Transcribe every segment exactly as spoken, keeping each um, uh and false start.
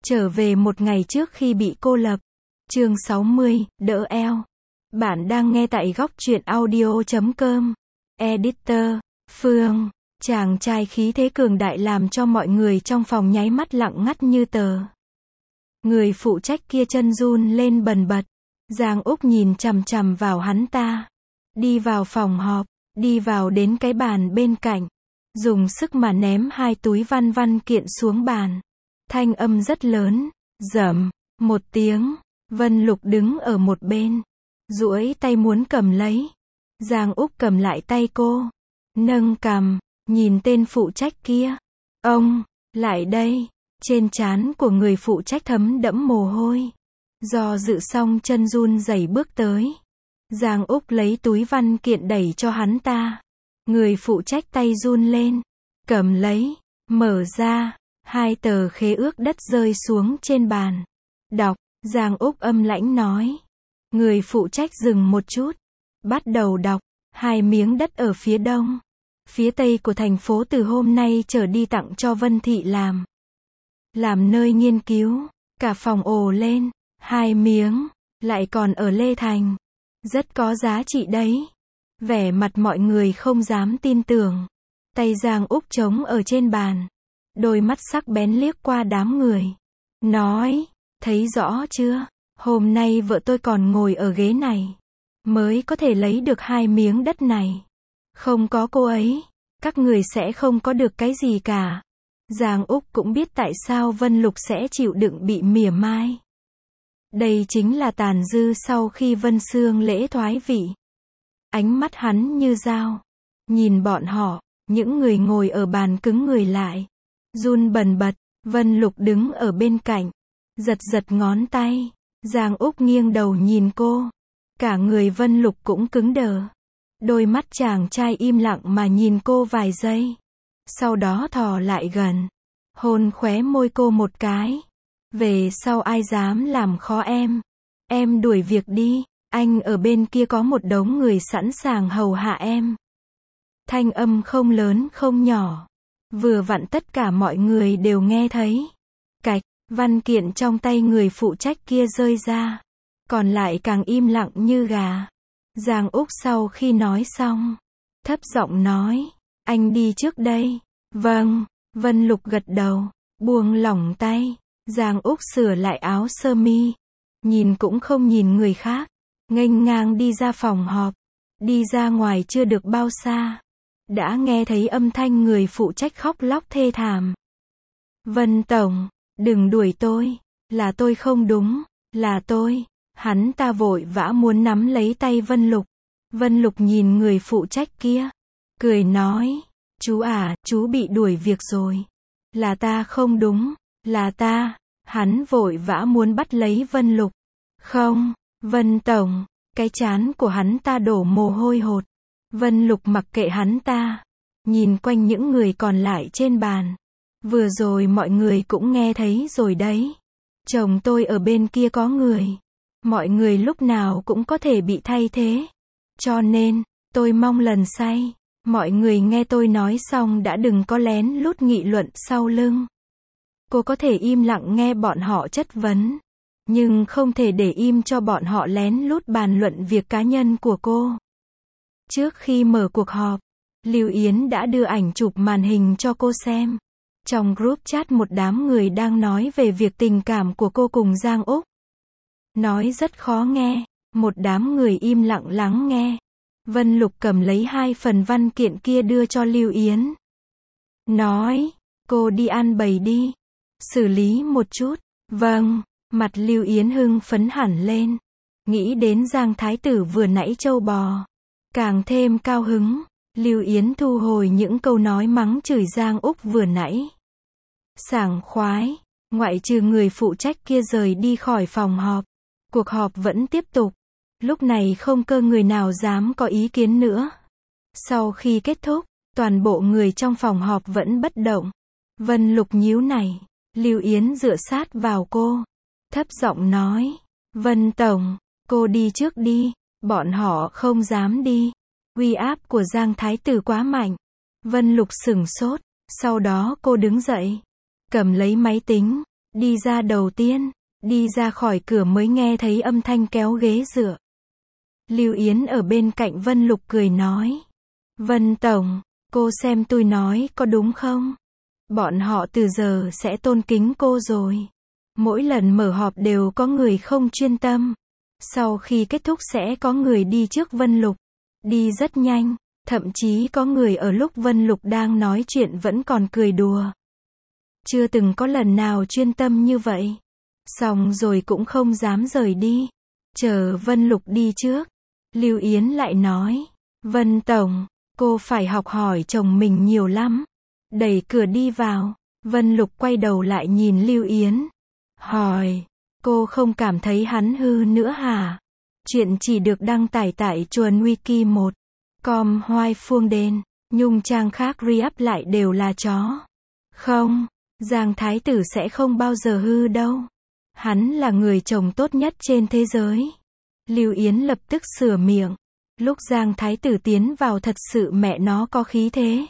Trở về một ngày trước khi bị cô lập. Chương sáu mươi, đỡ eo. Bạn đang nghe tại góc truyện audio chấm com. Editor, Phương. Chàng trai khí thế cường đại làm cho mọi người trong phòng nháy mắt lặng ngắt như tờ. Người phụ trách kia chân run lên bần bật. Giang Úc nhìn chằm chằm vào hắn ta. Đi vào phòng họp, đi vào đến cái bàn bên cạnh. Dùng sức mà ném hai túi văn văn kiện xuống bàn. Thanh âm rất lớn, rầm, một tiếng. Vân Lục đứng ở một bên, duỗi tay muốn cầm lấy. Giang Úc cầm lại tay cô, nâng cằm, nhìn tên phụ trách kia. Ông, lại đây. Trên trán của người phụ trách thấm đẫm mồ hôi. Do dự xong chân run rẩy bước tới. Giang Úc lấy túi văn kiện đẩy cho hắn ta. Người phụ trách tay run lên, cầm lấy, mở ra. Hai tờ khế ước đất rơi xuống trên bàn. Đọc, Giang Úc âm lãnh nói. Người phụ trách dừng một chút, bắt đầu đọc. Hai miếng đất ở phía đông, phía tây của thành phố từ hôm nay trở đi tặng cho Vân Thị làm. Làm nơi nghiên cứu. Cả phòng ồ lên. Hai miếng, lại còn ở Lê Thành. Rất có giá trị đấy. Vẻ mặt mọi người không dám tin tưởng. Tay Giang Úc trống ở trên bàn. Đôi mắt sắc bén liếc qua đám người. Nói, thấy rõ chưa? Hôm nay vợ tôi còn ngồi ở ghế này. Mới có thể lấy được hai miếng đất này. Không có cô ấy, các người sẽ không có được cái gì cả. Giang Úc cũng biết tại sao Vân Lục sẽ chịu đựng bị mỉa mai. Đây chính là tàn dư sau khi Vân Xương lễ thoái vị. Ánh mắt hắn như dao. Nhìn bọn họ, những người ngồi ở bàn cứng người lại. Run bần bật. Vân Lục đứng ở bên cạnh, giật giật ngón tay. Giang Úc nghiêng đầu nhìn cô. Cả người Vân Lục cũng cứng đờ. Đôi mắt chàng trai im lặng mà nhìn cô vài giây. Sau đó thò lại gần, hôn khóe môi cô một cái. Về sau ai dám làm khó em, em đuổi việc đi. Anh ở bên kia có một đống người sẵn sàng hầu hạ em. Thanh âm không lớn không nhỏ. Vừa vặn tất cả mọi người đều nghe thấy. Cạch, văn kiện trong tay người phụ trách kia rơi ra. Còn lại càng im lặng như gà. Giang Úc sau khi nói xong, thấp giọng nói, anh đi trước đây. Vâng. Vân Lục gật đầu, buông lỏng tay. Giang Úc sửa lại áo sơ mi. Nhìn cũng không nhìn người khác. Nghênh ngang đi ra phòng họp. Đi ra ngoài chưa được bao xa. Đã nghe thấy âm thanh người phụ trách khóc lóc thê thảm. Vân Tổng, đừng đuổi tôi. Là tôi không đúng. Là tôi. Hắn ta vội vã muốn nắm lấy tay Vân Lục. Vân Lục nhìn người phụ trách kia. Cười nói. Chú à, chú bị đuổi việc rồi. Là ta không đúng. Là ta. Hắn vội vã muốn bắt lấy Vân Lục. Không, Vân Tổng. Cái trán của hắn ta đổ mồ hôi hột. Vân Lục mặc kệ hắn ta. Nhìn quanh những người còn lại trên bàn. Vừa rồi mọi người cũng nghe thấy rồi đấy. Chồng tôi ở bên kia có người. Mọi người lúc nào cũng có thể bị thay thế. Cho nên, tôi mong lần sau, mọi người nghe tôi nói xong đã đừng có lén lút nghị luận sau lưng. Cô có thể im lặng nghe bọn họ chất vấn. Nhưng không thể để im cho bọn họ lén lút bàn luận việc cá nhân của cô. Trước khi mở cuộc họp, Lưu Yến đã đưa ảnh chụp màn hình cho cô xem. Trong group chat một đám người đang nói về việc tình cảm của cô cùng Giang Úc. Nói rất khó nghe. Một đám người im lặng lắng nghe. Vân Lục cầm lấy hai phần văn kiện kia đưa cho Lưu Yến. Nói, cô đi ăn bầy đi. Xử lý một chút. Vâng. Mặt Lưu Yến hưng phấn hẳn lên. Nghĩ đến Giang Thái Tử vừa nãy trâu bò. Càng thêm cao hứng. Lưu Yến thu hồi những câu nói mắng chửi Giang Úc vừa nãy. Sảng khoái. Ngoại trừ người phụ trách kia rời đi khỏi phòng họp. Cuộc họp vẫn tiếp tục. Lúc này không cơ người nào dám có ý kiến nữa. Sau khi kết thúc, toàn bộ người trong phòng họp vẫn bất động. Vân Lục nhíu này. Lưu Yến dựa sát vào cô. Thấp giọng nói. Vân Tổng, cô đi trước đi. Bọn họ không dám đi. Uy áp của Giang Thái Tử quá mạnh. Vân Lục sửng sốt. Sau đó cô đứng dậy. Cầm lấy máy tính. Đi ra đầu tiên, đi ra khỏi cửa mới nghe thấy âm thanh kéo ghế dựa. Lưu Yến ở bên cạnh Vân Lục cười nói. Vân Tổng, cô xem tôi nói có đúng không? Bọn họ từ giờ sẽ tôn kính cô rồi. Mỗi lần mở họp đều có người không chuyên tâm. Sau khi kết thúc sẽ có người đi trước Vân Lục. Đi rất nhanh, thậm chí có người ở lúc Vân Lục đang nói chuyện vẫn còn cười đùa. Chưa từng có lần nào chuyên tâm như vậy. Xong rồi cũng không dám rời đi. Chờ Vân Lục đi trước. Lưu Yến lại nói. Vân Tổng, cô phải học hỏi chồng mình nhiều lắm. Đẩy cửa đi vào. Vân Lục quay đầu lại nhìn Lưu Yến. Hỏi. Cô không cảm thấy hắn hư nữa hả? Chuyện chỉ được đăng tải tại Chuồn Wiki một com Hoài Phương Đền. Nhung trang khác re-up lại đều là chó. Không, Giang Thái Tử sẽ không bao giờ hư đâu. Hắn là người chồng tốt nhất trên thế giới. Lưu Yến lập tức sửa miệng. Lúc Giang Thái Tử tiến vào thật sự mẹ nó có khí thế.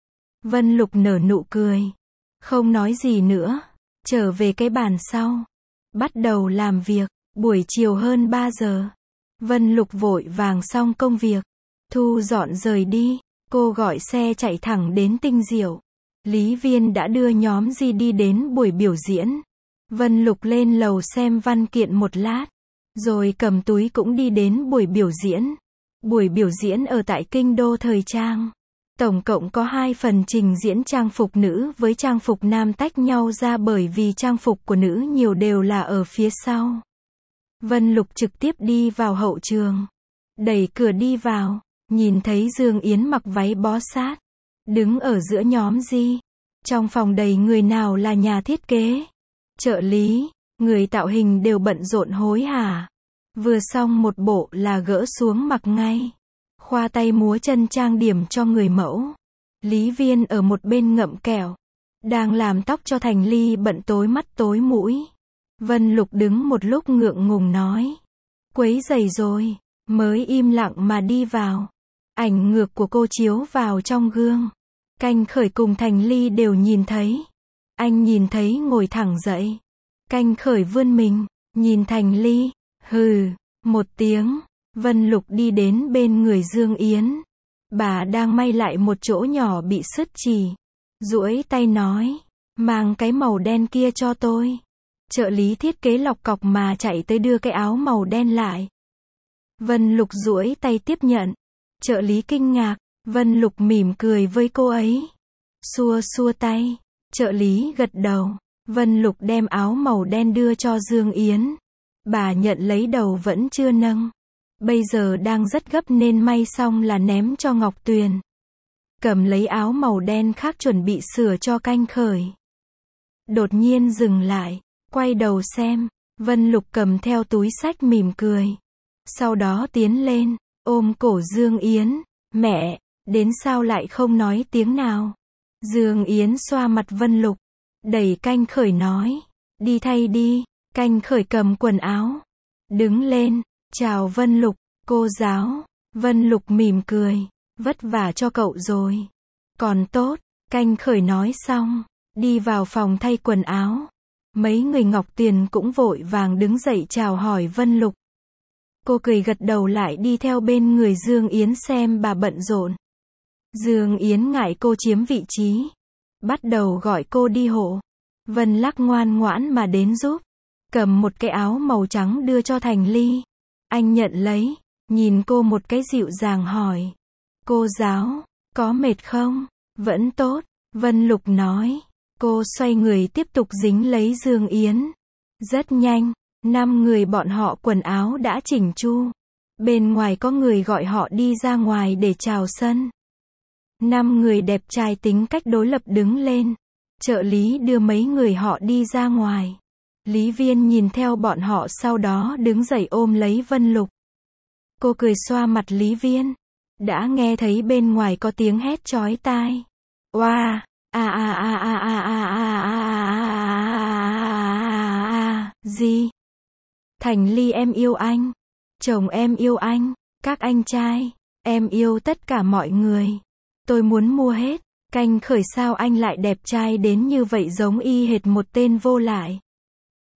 Vân Lục nở nụ cười. Không nói gì nữa. Trở về cái bàn sau. Bắt đầu làm việc. Buổi chiều hơn ba giờ. Vân Lục vội vàng xong công việc. Thu dọn rời đi. Cô gọi xe chạy thẳng đến Tinh Diệu. Lý Viên đã đưa nhóm Di đi đến buổi biểu diễn. Vân Lục lên lầu xem văn kiện một lát. Rồi cầm túi cũng đi đến buổi biểu diễn. Buổi biểu diễn ở tại Kinh đô thời trang. Tổng cộng có hai phần trình diễn trang phục nữ với trang phục nam tách nhau ra bởi vì trang phục của nữ nhiều đều là ở phía sau. Vân Lục trực tiếp đi vào hậu trường. Đẩy cửa đi vào. Nhìn thấy Dương Yến mặc váy bó sát. Đứng ở giữa nhóm Di. Trong phòng đầy người nào là nhà thiết kế, trợ lý, người tạo hình đều bận rộn hối hả. Vừa xong một bộ là gỡ xuống mặc ngay. Khoa tay múa chân trang điểm cho người mẫu. Lý Viên ở một bên ngậm kẹo. Đang làm tóc cho Thành Ly bận tối mắt tối mũi. Vân Lục đứng một lúc ngượng ngùng nói. Quấy rầy rồi. Mới im lặng mà đi vào. Ảnh ngược của cô chiếu vào trong gương. Canh Khởi cùng Thành Ly đều nhìn thấy. Anh nhìn thấy ngồi thẳng dậy. Canh Khởi vươn mình, nhìn Thành Ly. Hừ, một tiếng. Vân Lục đi đến bên người Dương Yến. Bà đang may lại một chỗ nhỏ bị sứt chỉ. Duỗi tay nói. Mang cái màu đen kia cho tôi. Trợ lý thiết kế lọc cọc mà chạy tới đưa cái áo màu đen lại. Vân Lục duỗi tay tiếp nhận. Trợ lý kinh ngạc. Vân Lục mỉm cười với cô ấy. Xua xua tay. Trợ lý gật đầu. Vân Lục đem áo màu đen đưa cho Dương Yến. Bà nhận lấy đầu vẫn chưa nâng. Bây giờ đang rất gấp nên may xong là ném cho Ngọc Tuyền. Cầm lấy áo màu đen khác chuẩn bị sửa cho Canh Khởi. Đột nhiên dừng lại. Quay đầu xem. Vân Lục cầm theo túi xách mỉm cười. Sau đó tiến lên. Ôm cổ Dương Yến. Mẹ, đến sao lại không nói tiếng nào? Dương Yến xoa mặt Vân Lục. Đẩy Canh Khởi nói. Đi thay đi. Canh Khởi cầm quần áo. Đứng lên. Chào Vân Lục, cô giáo. Vân Lục mỉm cười. Vất vả cho cậu rồi. Còn tốt. Canh Khởi nói xong. Đi vào phòng thay quần áo. Mấy người Ngọc Tuyền cũng vội vàng đứng dậy chào hỏi Vân Lục. Cô cười gật đầu lại đi theo bên người Dương Yến xem bà bận rộn. Dương Yến ngại cô chiếm vị trí. Bắt đầu gọi cô đi hộ. Vân Lắc ngoan ngoãn mà đến giúp. Cầm một cái áo màu trắng đưa cho Thành Ly. Anh nhận lấy. Nhìn cô một cái dịu dàng hỏi. Cô giáo, có mệt không? Vẫn tốt. Vân Lục nói. Cô xoay người tiếp tục dính lấy Dương Yến. Rất nhanh. Năm người bọn họ quần áo đã chỉnh chu. Bên ngoài có người gọi họ đi ra ngoài để chào sân. Năm người đẹp trai tính cách đối lập đứng lên. Trợ lý đưa mấy người họ đi ra ngoài. Lý Viên nhìn theo bọn họ sau đó đứng dậy ôm lấy Vân Lục. Cô cười xoa mặt Lý Viên. Đã nghe thấy bên ngoài có tiếng hét chói tai. Oa, a a a a a a a a. Gì? Thành Ly em yêu anh. Chồng em yêu anh. Các anh trai. Em yêu tất cả mọi người. Tôi muốn mua hết. Canh Khởi sao anh lại đẹp trai đến như vậy giống y hệt một tên vô lại.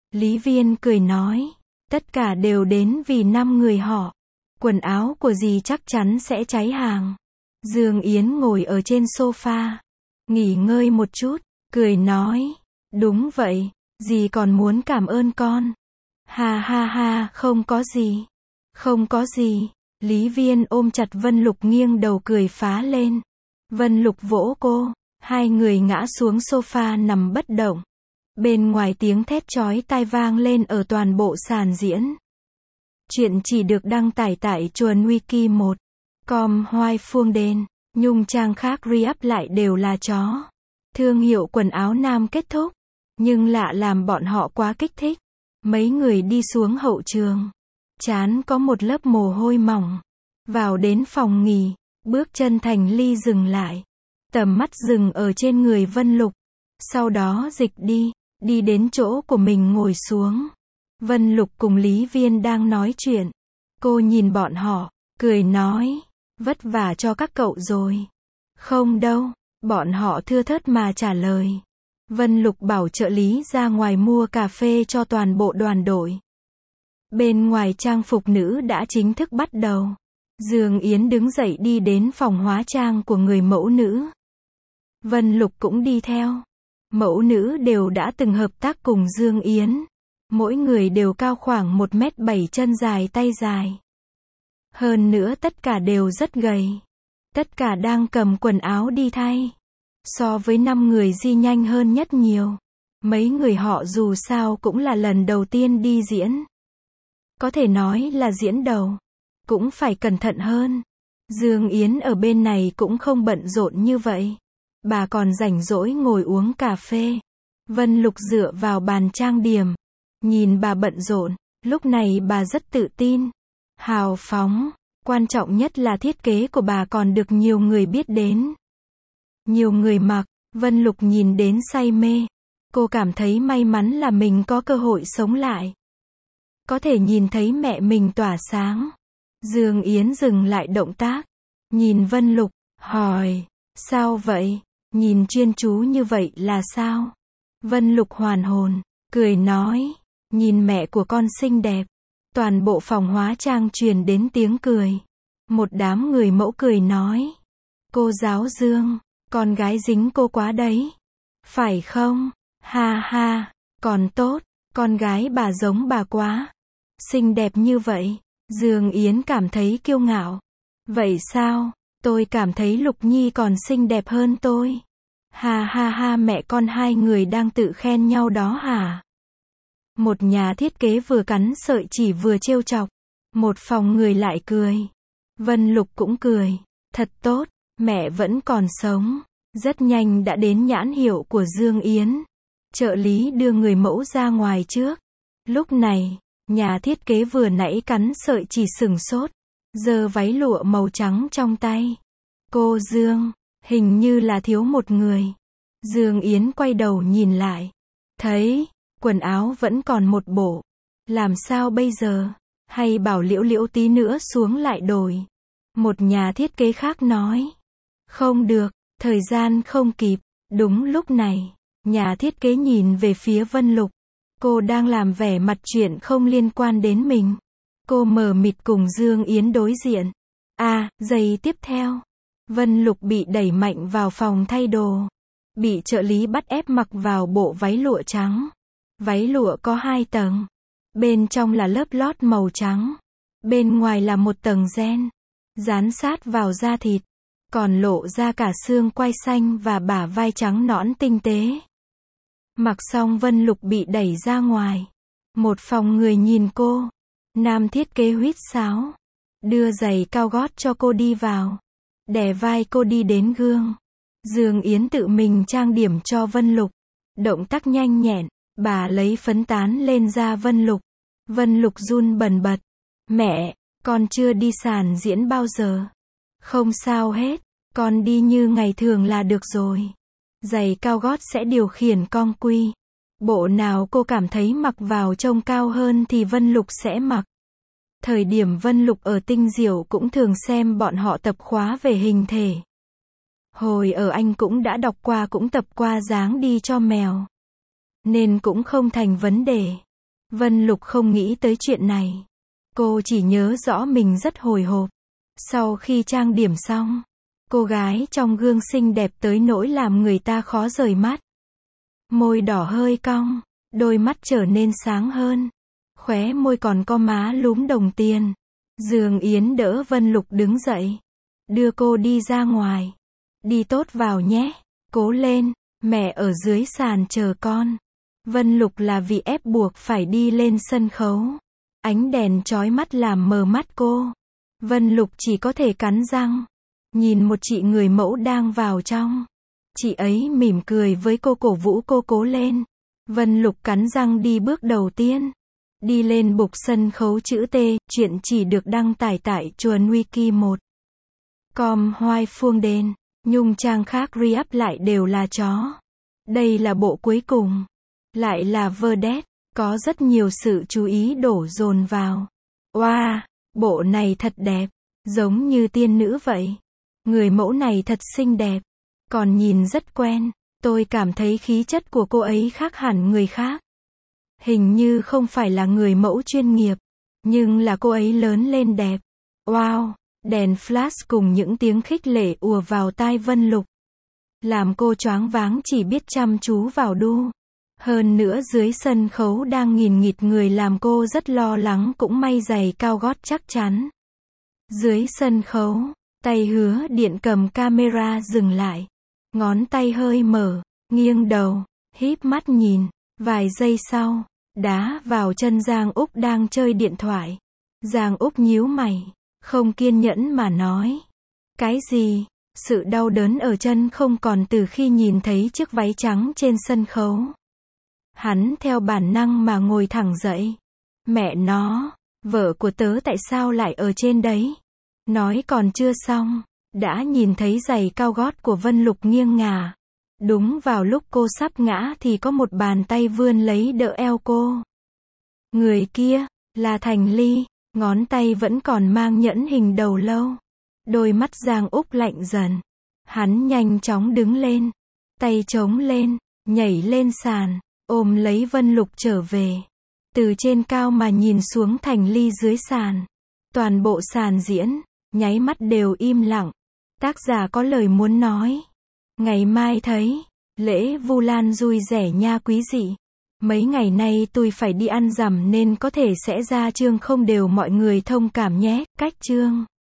Lý Viên cười nói, tất cả đều đến vì năm người họ. Quần áo của dì chắc chắn sẽ cháy hàng. Dương Yến ngồi ở trên sofa, nghỉ ngơi một chút, cười nói, đúng vậy, dì còn muốn cảm ơn con. Ha ha ha, không có gì. Không có gì. Lý Viên ôm chặt Vân Lục nghiêng đầu cười phá lên. Vân Lục vỗ cô, hai người ngã xuống sofa nằm bất động. Bên ngoài tiếng thét chói tai vang lên ở toàn bộ sàn diễn. Chuyện chỉ được đăng tải tại Chuồn Wiki một chấm com Hoài Phương Đền. Nhung trang khác re-up lại đều là chó. Thương hiệu quần áo nam kết thúc. Nhưng lạ làm bọn họ quá kích thích. Mấy người đi xuống hậu trường. Trán có một lớp mồ hôi mỏng. Vào đến phòng nghỉ. Bước chân Thành Ly dừng lại. Tầm mắt dừng ở trên người Vân Lục. Sau đó dịch đi. Đi đến chỗ của mình ngồi xuống. Vân Lục cùng Lý Viên đang nói chuyện. Cô nhìn bọn họ, cười nói, vất vả cho các cậu rồi. Không đâu, bọn họ thưa thớt mà trả lời. Vân Lục bảo trợ lý ra ngoài mua cà phê cho toàn bộ đoàn đội. Bên ngoài trang phục nữ đã chính thức bắt đầu. Dương Yến đứng dậy đi đến phòng hóa trang của người mẫu nữ. Vân Lục cũng đi theo. Mẫu nữ đều đã từng hợp tác cùng Dương Yến. Mỗi người đều cao khoảng một mét bảy chân dài tay dài. Hơn nữa tất cả đều rất gầy. Tất cả đang cầm quần áo đi thay. So với năm người di nhanh hơn nhất nhiều. Mấy người họ dù sao cũng là lần đầu tiên đi diễn. Có thể nói là diễn đầu. Cũng phải cẩn thận hơn. Dương Yến ở bên này cũng không bận rộn như vậy. Bà còn rảnh rỗi ngồi uống cà phê. Vân Lục dựa vào bàn trang điểm. Nhìn bà bận rộn, lúc này bà rất tự tin, hào phóng, quan trọng nhất là thiết kế của bà còn được nhiều người biết đến. Nhiều người mặc, Vân Lục nhìn đến say mê. Cô cảm thấy may mắn là mình có cơ hội sống lại. Có thể nhìn thấy mẹ mình tỏa sáng. Dương Yến dừng lại động tác, nhìn Vân Lục, hỏi, sao vậy? Nhìn chuyên chú như vậy là sao? Vân Lục hoàn hồn, cười nói, nhìn mẹ của con xinh đẹp. Toàn bộ phòng hóa trang truyền đến tiếng cười. Một đám người mẫu cười nói, cô giáo Dương, con gái dính cô quá đấy. Phải không? Ha ha, còn tốt, con gái bà giống bà quá. Xinh đẹp như vậy. Dương Yến cảm thấy kiêu ngạo. Vậy sao? Tôi cảm thấy Lục Nhi còn xinh đẹp hơn tôi. Ha ha ha, mẹ con hai người đang tự khen nhau đó hả? Một nhà thiết kế vừa cắn sợi chỉ vừa trêu chọc. Một phòng người lại cười. Vân Lục cũng cười. Thật tốt, mẹ vẫn còn sống. Rất nhanh đã đến nhãn hiệu của Dương Yến. Trợ lý đưa người mẫu ra ngoài trước. Lúc này, nhà thiết kế vừa nãy cắn sợi chỉ sửng sốt. Giơ váy lụa màu trắng trong tay. Cô Dương, hình như là thiếu một người. Dương Yến quay đầu nhìn lại. Thấy, quần áo vẫn còn một bộ. Làm sao bây giờ? Hay bảo Liễu Liễu tí nữa xuống lại đổi. Một nhà thiết kế khác nói. Không được, thời gian không kịp. Đúng lúc này, nhà thiết kế nhìn về phía Vân Lục. Cô đang làm vẻ mặt chuyện không liên quan đến mình. Cô mờ mịt cùng Dương Yến đối diện. À, giây tiếp theo. Vân Lục bị đẩy mạnh vào phòng thay đồ. Bị trợ lý bắt ép mặc vào bộ váy lụa trắng. Váy lụa có hai tầng. Bên trong là lớp lót màu trắng. Bên ngoài là một tầng ren. Dán sát vào da thịt. Còn lộ ra cả xương quai xanh và bả vai trắng nõn tinh tế. Mặc xong Vân Lục bị đẩy ra ngoài. Một phòng người nhìn cô. Nam thiết kế huýt sáo. Đưa giày cao gót cho cô đi vào. Đè vai cô đi đến gương. Dương Yến tự mình trang điểm cho Vân Lục. Động tác nhanh nhẹn. Bà lấy phấn tán lên da Vân Lục. Vân Lục run bần bật. Mẹ, con chưa đi sàn diễn bao giờ. Không sao hết. Con đi như ngày thường là được rồi. Giày cao gót sẽ điều khiển con quy. Bộ nào cô cảm thấy mặc vào trông cao hơn thì Vân Lục sẽ mặc. Thời điểm Vân Lục ở Tinh Diệu cũng thường xem bọn họ tập khóa về hình thể. Hồi ở Anh cũng đã đọc qua cũng tập qua dáng đi cho mèo. Nên cũng không thành vấn đề. Vân Lục không nghĩ tới chuyện này. Cô chỉ nhớ rõ mình rất hồi hộp. Sau khi trang điểm xong, cô gái trong gương xinh đẹp tới nỗi làm người ta khó rời mắt. Môi đỏ hơi cong, đôi mắt trở nên sáng hơn. Khóe môi còn có má lúm đồng tiền. Dương Yến đỡ Vân Lục đứng dậy. Đưa cô đi ra ngoài. Đi tốt vào nhé. Cố lên, mẹ ở dưới sàn chờ con. Vân Lục là vì ép buộc phải đi lên sân khấu. Ánh đèn chói mắt làm mờ mắt cô. Vân Lục chỉ có thể cắn răng. Nhìn một chị người mẫu đang vào trong. Chị ấy mỉm cười với cô, cổ vũ cô cố lên. Vân Lục cắn răng đi bước đầu tiên. Đi lên bục sân khấu chữ T, chuyện chỉ được đăng tải tại chuồn wiki một chấm com Hoài Phương Đền. Nhung trang khác re-up lại đều là chó. Đây là bộ cuối cùng. Lại là vedette. Có rất nhiều sự chú ý đổ dồn vào. Wow, bộ này thật đẹp. Giống như tiên nữ vậy. Người mẫu này thật xinh đẹp. Còn nhìn rất quen. Tôi cảm thấy khí chất của cô ấy khác hẳn người khác. Hình như không phải là người mẫu chuyên nghiệp. Nhưng là cô ấy lớn lên đẹp. Wow, đèn flash cùng những tiếng khích lệ ùa vào tai Vân Lục. Làm cô choáng váng chỉ biết chăm chú vào đu. Hơn nữa dưới sân khấu đang nghìn nghịt người làm cô rất lo lắng, cũng may giày cao gót chắc chắn. Dưới sân khấu, tay Hứa Điện cầm camera dừng lại. Ngón tay hơi mở, nghiêng đầu, híp mắt nhìn. Vài giây sau, đá vào chân Giang Úc đang chơi điện thoại. Giang Úc nhíu mày, không kiên nhẫn mà nói. Cái gì? Sự đau đớn ở chân không còn từ khi nhìn thấy chiếc váy trắng trên sân khấu. Hắn theo bản năng mà ngồi thẳng dậy. Mẹ nó, vợ của tớ tại sao lại ở trên đấy? Nói còn chưa xong, đã nhìn thấy giày cao gót của Vân Lục nghiêng ngả. Đúng vào lúc cô sắp ngã thì có một bàn tay vươn lấy đỡ eo cô. Người kia, là Thành Ly, ngón tay vẫn còn mang nhẫn hình đầu lâu. Đôi mắt Giang Úc lạnh dần. Hắn nhanh chóng đứng lên, tay chống lên, nhảy lên sàn, ôm lấy Vân Lục trở về. Từ trên cao mà nhìn xuống Thành Ly dưới sàn. Toàn bộ sàn diễn, nháy mắt đều im lặng. Tác giả có lời muốn nói. Ngày mai thấy, lễ Vu Lan vui rẻ nha quý dị. Mấy ngày nay tôi phải đi ăn rằm nên có thể sẽ ra chương không đều, mọi người thông cảm nhé. Cách chương